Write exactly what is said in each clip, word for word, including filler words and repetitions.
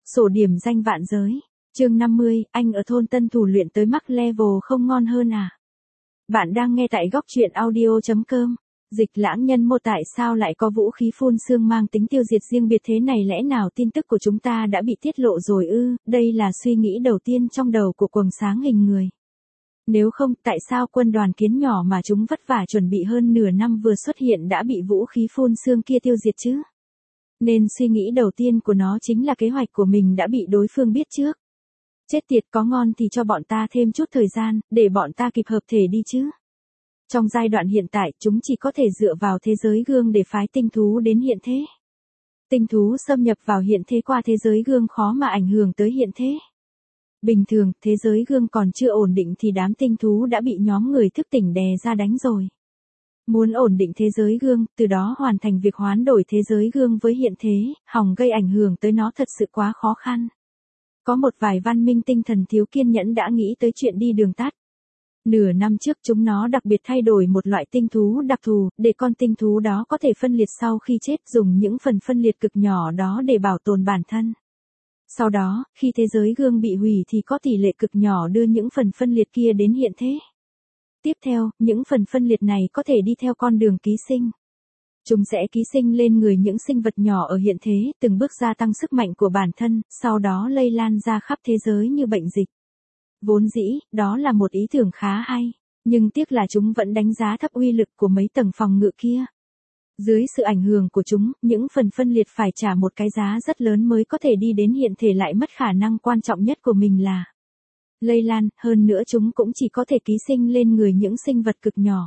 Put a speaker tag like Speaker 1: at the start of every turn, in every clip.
Speaker 1: Sổ điểm danh vạn giới. Chương năm mươi, anh ở thôn Tân Thủ luyện tới max level không ngon hơn à? Bạn đang nghe tại góc truyện audio chấm com. Dịch Lãng Nhân mô tại sao lại có vũ khí phun sương mang tính tiêu diệt riêng biệt thế này, lẽ nào tin tức của chúng ta đã bị tiết lộ rồi ư? Đây là suy nghĩ đầu tiên trong đầu của quầng sáng hình người. Nếu không, tại sao quân đoàn kiến nhỏ mà chúng vất vả chuẩn bị hơn nửa năm vừa xuất hiện đã bị vũ khí phun sương kia tiêu diệt chứ? Nên suy nghĩ đầu tiên của nó chính là kế hoạch của mình đã bị đối phương biết trước. Chết tiệt, có ngon thì cho bọn ta thêm chút thời gian, để bọn ta kịp hợp thể đi chứ. Trong giai đoạn hiện tại, chúng chỉ có thể dựa vào thế giới gương để phái tinh thú đến hiện thế. Tinh thú xâm nhập vào hiện thế qua thế giới gương khó mà ảnh hưởng tới hiện thế. Bình thường, thế giới gương còn chưa ổn định thì đám tinh thú đã bị nhóm người thức tỉnh đè ra đánh rồi. Muốn ổn định thế giới gương, từ đó hoàn thành việc hoán đổi thế giới gương với hiện thế, hòng gây ảnh hưởng tới nó thật sự quá khó khăn. Có một vài văn minh tinh thần thiếu kiên nhẫn đã nghĩ tới chuyện đi đường tắt. Nửa năm trước chúng nó đặc biệt thay đổi một loại tinh thú đặc thù, để con tinh thú đó có thể phân liệt sau khi chết, dùng những phần phân liệt cực nhỏ đó để bảo tồn bản thân. Sau đó, khi thế giới gương bị hủy thì có tỷ lệ cực nhỏ đưa những phần phân liệt kia đến hiện thế. Tiếp theo, những phần phân liệt này có thể đi theo con đường ký sinh. Chúng sẽ ký sinh lên người những sinh vật nhỏ ở hiện thế, từng bước gia tăng sức mạnh của bản thân, sau đó lây lan ra khắp thế giới như bệnh dịch. Vốn dĩ, đó là một ý tưởng khá hay, nhưng tiếc là chúng vẫn đánh giá thấp uy lực của mấy tầng phòng ngự kia. Dưới sự ảnh hưởng của chúng, những phần phân liệt phải trả một cái giá rất lớn mới có thể đi đến hiện thể, lại mất khả năng quan trọng nhất của mình là lây lan, hơn nữa chúng cũng chỉ có thể ký sinh lên người những sinh vật cực nhỏ.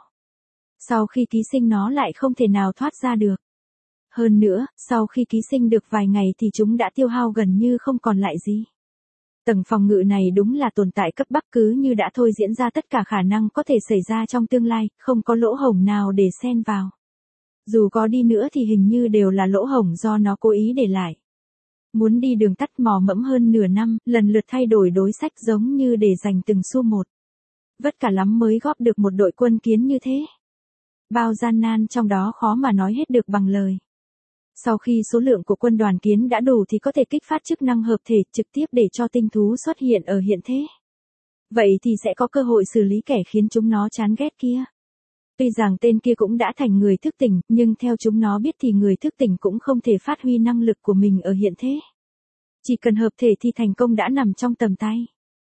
Speaker 1: Sau khi ký sinh nó lại không thể nào thoát ra được. Hơn nữa, sau khi ký sinh được vài ngày thì chúng đã tiêu hao gần như không còn lại gì. Tầng phòng ngự này đúng là tồn tại cấp bách, cứ như đã thôi diễn ra tất cả khả năng có thể xảy ra trong tương lai, không có lỗ hổng nào để xen vào. Dù có đi nữa thì hình như đều là lỗ hổng do nó cố ý để lại. Muốn đi đường tắt mò mẫm hơn nửa năm, lần lượt thay đổi đối sách giống như để giành từng xu một. Vất cả lắm mới góp được một đội quân kiến như thế. Bao gian nan trong đó khó mà nói hết được bằng lời. Sau khi số lượng của quân đoàn kiến đã đủ thì có thể kích phát chức năng hợp thể trực tiếp để cho tinh thú xuất hiện ở hiện thế. Vậy thì sẽ có cơ hội xử lý kẻ khiến chúng nó chán ghét kia. Tuy rằng tên kia cũng đã thành người thức tỉnh, nhưng theo chúng nó biết thì người thức tỉnh cũng không thể phát huy năng lực của mình ở hiện thế. Chỉ cần hợp thể thì thành công đã nằm trong tầm tay.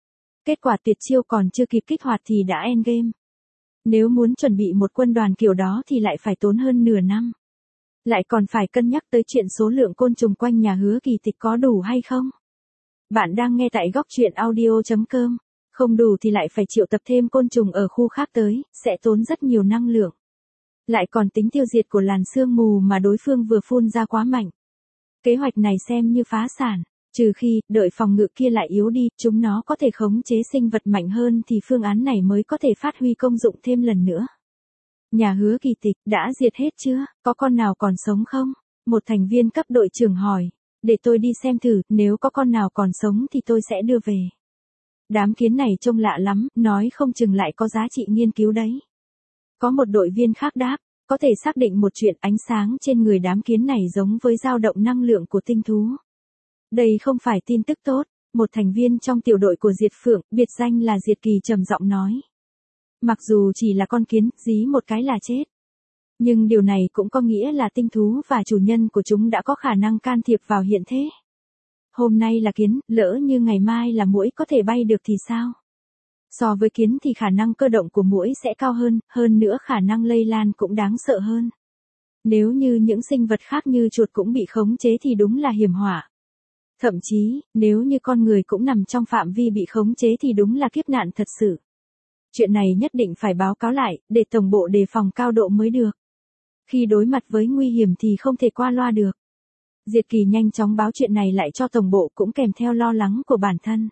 Speaker 1: Kết quả tuyệt chiêu còn chưa kịp kích hoạt thì đã endgame. Nếu muốn chuẩn bị một quân đoàn kiểu đó thì lại phải tốn hơn nửa năm. Lại còn phải cân nhắc tới chuyện số lượng côn trùng quanh nhà Hứa Kỳ Tịch có đủ hay không. Bạn đang nghe tại góc truyện audio chấm com. Không đủ thì lại phải triệu tập thêm côn trùng ở khu khác tới, sẽ tốn rất nhiều năng lượng. Lại còn tính tiêu diệt của làn sương mù mà đối phương vừa phun ra quá mạnh. Kế hoạch này xem như phá sản, trừ khi, đợi phòng ngự kia lại yếu đi, chúng nó có thể khống chế sinh vật mạnh hơn thì phương án này mới có thể phát huy công dụng thêm lần nữa. Nhà Hứa Kỳ Tịch, đã diệt hết chưa, có con nào còn sống không? Một thành viên cấp đội trưởng hỏi, để tôi đi xem thử, nếu có con nào còn sống thì tôi sẽ đưa về. Đám kiến này trông lạ lắm, nói không chừng lại có giá trị nghiên cứu đấy. Có một đội viên khác đáp, có thể xác định một chuyện, ánh sáng trên người đám kiến này giống với dao động năng lượng của tinh thú. Đây không phải tin tức tốt, một thành viên trong tiểu đội của Diệt Phượng, biệt danh là Diệt Kỳ trầm giọng nói. Mặc dù chỉ là con kiến, dí một cái là chết. Nhưng điều này cũng có nghĩa là tinh thú và chủ nhân của chúng đã có khả năng can thiệp vào hiện thế. Hôm nay là kiến, lỡ như ngày mai là muỗi có thể bay được thì sao? So với kiến thì khả năng cơ động của muỗi sẽ cao hơn, hơn nữa khả năng lây lan cũng đáng sợ hơn. Nếu như những sinh vật khác như chuột cũng bị khống chế thì đúng là hiểm họa. Thậm chí, nếu như con người cũng nằm trong phạm vi bị khống chế thì đúng là kiếp nạn thật sự. Chuyện này nhất định phải báo cáo lại, để tổng bộ đề phòng cao độ mới được. Khi đối mặt với nguy hiểm thì không thể qua loa được. Diệt Kỳ nhanh chóng báo chuyện này lại cho tổng bộ, cũng kèm theo lo lắng của bản thân.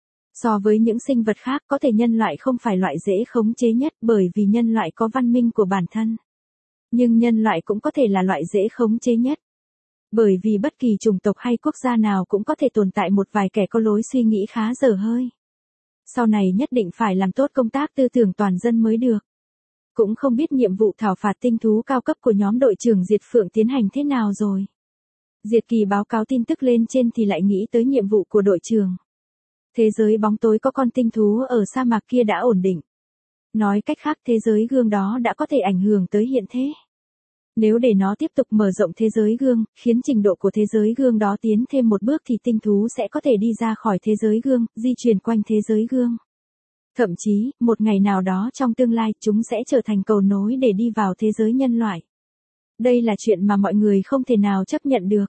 Speaker 1: So với những sinh vật khác, có thể nhân loại không phải loại dễ khống chế nhất, bởi vì nhân loại có văn minh của bản thân. Nhưng nhân loại cũng có thể là loại dễ khống chế nhất. Bởi vì bất kỳ chủng tộc hay quốc gia nào cũng có thể tồn tại một vài kẻ có lối suy nghĩ khá dở hơi. Sau này nhất định phải làm tốt công tác tư tưởng toàn dân mới được. Cũng không biết nhiệm vụ thảo phạt tinh thú cao cấp của nhóm đội trưởng Diệt Phượng tiến hành thế nào rồi. Diệt Kỳ báo cáo tin tức lên trên thì lại nghĩ tới nhiệm vụ của đội trưởng. Thế giới bóng tối có con tinh thú ở sa mạc kia đã ổn định. Nói cách khác thế giới gương đó đã có thể ảnh hưởng tới hiện thế. Nếu để nó tiếp tục mở rộng thế giới gương, khiến trình độ của thế giới gương đó tiến thêm một bước thì tinh thú sẽ có thể đi ra khỏi thế giới gương, di chuyển quanh thế giới gương. Thậm chí, một ngày nào đó trong tương lai chúng sẽ trở thành cầu nối để đi vào thế giới nhân loại. Đây là chuyện mà mọi người không thể nào chấp nhận được.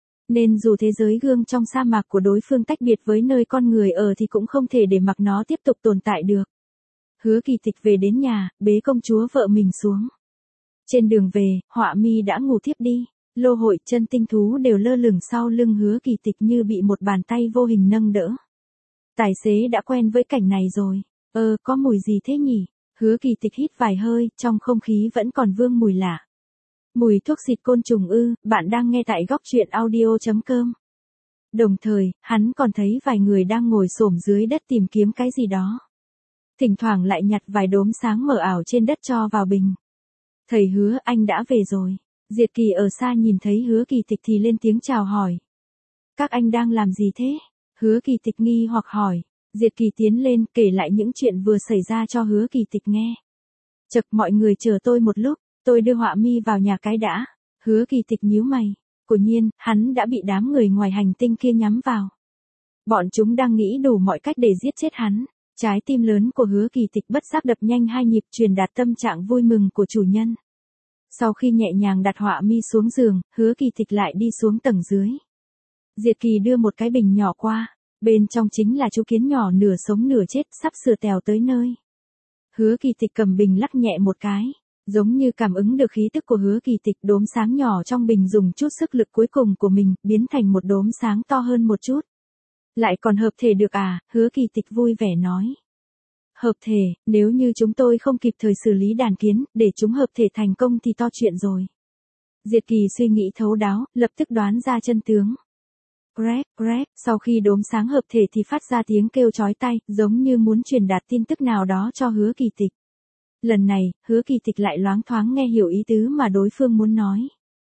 Speaker 1: Nên dù thế giới gương trong sa mạc của đối phương tách biệt với nơi con người ở thì cũng không thể để mặc nó tiếp tục tồn tại được. Hứa Kỳ Tịch về đến nhà, bế công chúa vợ mình xuống. Trên đường về, Họa Mi đã ngủ thiếp đi. Lô hội chân tinh thú đều lơ lửng sau lưng Hứa Kỳ Tịch như bị một bàn tay vô hình nâng đỡ. Tài xế đã quen với cảnh này rồi. Ơ, có mùi gì thế nhỉ? Hứa Kỳ Tịch hít vài hơi, trong không khí vẫn còn vương mùi lạ. Mùi thuốc xịt côn trùng ư? Bạn đang nghe tại góc truyện audio chấm com. Đồng thời, hắn còn thấy vài người đang ngồi xổm dưới đất tìm kiếm cái gì đó. Thỉnh thoảng lại nhặt vài đốm sáng mờ ảo trên đất cho vào bình. Thầy Hứa, anh đã về rồi. Diệt Kỳ ở xa nhìn thấy Hứa Kỳ Tịch thì lên tiếng chào hỏi. Các anh đang làm gì thế? Hứa Kỳ Tịch nghi hoặc hỏi. Diệt Kỳ tiến lên kể lại những chuyện vừa xảy ra cho Hứa Kỳ Tịch nghe. Chậc, mọi người chờ tôi một lúc, tôi đưa Họa Mi vào nhà cái đã. Hứa Kỳ Tịch nhíu mày. Quả nhiên, hắn đã bị đám người ngoài hành tinh kia nhắm vào. Bọn chúng đang nghĩ đủ mọi cách để giết chết hắn. Trái tim lớn của Hứa Kỳ Tịch bất giác đập nhanh hai nhịp truyền đạt tâm trạng vui mừng của chủ nhân. Sau khi nhẹ nhàng đặt Họa Mi xuống giường, Hứa Kỳ Tịch lại đi xuống tầng dưới. Diệt Kỳ đưa một cái bình nhỏ qua, bên trong chính là chú kiến nhỏ nửa sống nửa chết sắp sửa tèo tới nơi. Hứa Kỳ Tịch cầm bình lắc nhẹ một cái, giống như cảm ứng được khí tức của Hứa Kỳ Tịch, đốm sáng nhỏ trong bình dùng chút sức lực cuối cùng của mình, biến thành một đốm sáng to hơn một chút. Lại còn hợp thể được à? Hứa Kỳ Tịch vui vẻ nói. Hợp thể, nếu như chúng tôi không kịp thời xử lý đàn kiến, để chúng hợp thể thành công thì to chuyện rồi. Diệt Kỳ suy nghĩ thấu đáo, lập tức đoán ra chân tướng. Greg, Greg, sau khi đốm sáng hợp thể thì phát ra tiếng kêu chói tai, giống như muốn truyền đạt tin tức nào đó cho Hứa Kỳ Tịch. Lần này, Hứa Kỳ Tịch lại loáng thoáng nghe hiểu ý tứ mà đối phương muốn nói.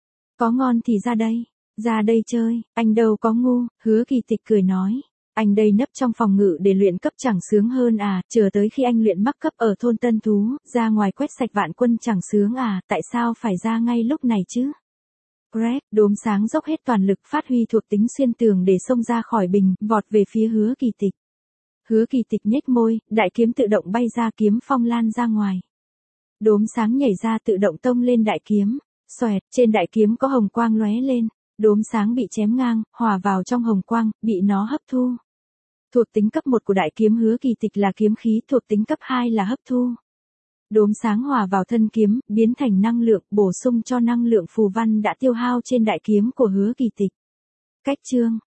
Speaker 1: Có ngon thì ra đây, ra đây chơi, anh đâu có ngu, Hứa Kỳ Tịch cười nói. Anh đây nấp trong phòng ngự để luyện cấp chẳng sướng hơn à, chờ tới khi anh luyện mắc cấp ở thôn Tân Thú, ra ngoài quét sạch vạn quân chẳng sướng à, tại sao phải ra ngay lúc này chứ? Greg, đốm sáng dốc hết toàn lực phát huy thuộc tính xuyên tường để xông ra khỏi bình, vọt về phía Hứa Kỳ Tịch. Hứa Kỳ Tịch nhếch môi, đại kiếm tự động bay ra, kiếm phong lan ra ngoài. Đốm sáng nhảy ra tự động tông lên đại kiếm, xoẹt, trên đại kiếm có hồng quang lóe lên, đốm sáng bị chém ngang, hòa vào trong hồng quang, bị nó hấp thu. Thuộc tính cấp một của đại kiếm Hứa Kỳ Tịch là kiếm khí, thuộc tính cấp hai là hấp thu. Đốm sáng hòa vào thân kiếm, biến thành năng lượng, bổ sung cho năng lượng phù văn đã tiêu hao trên đại kiếm của Hứa Kỳ Tịch. Cách chương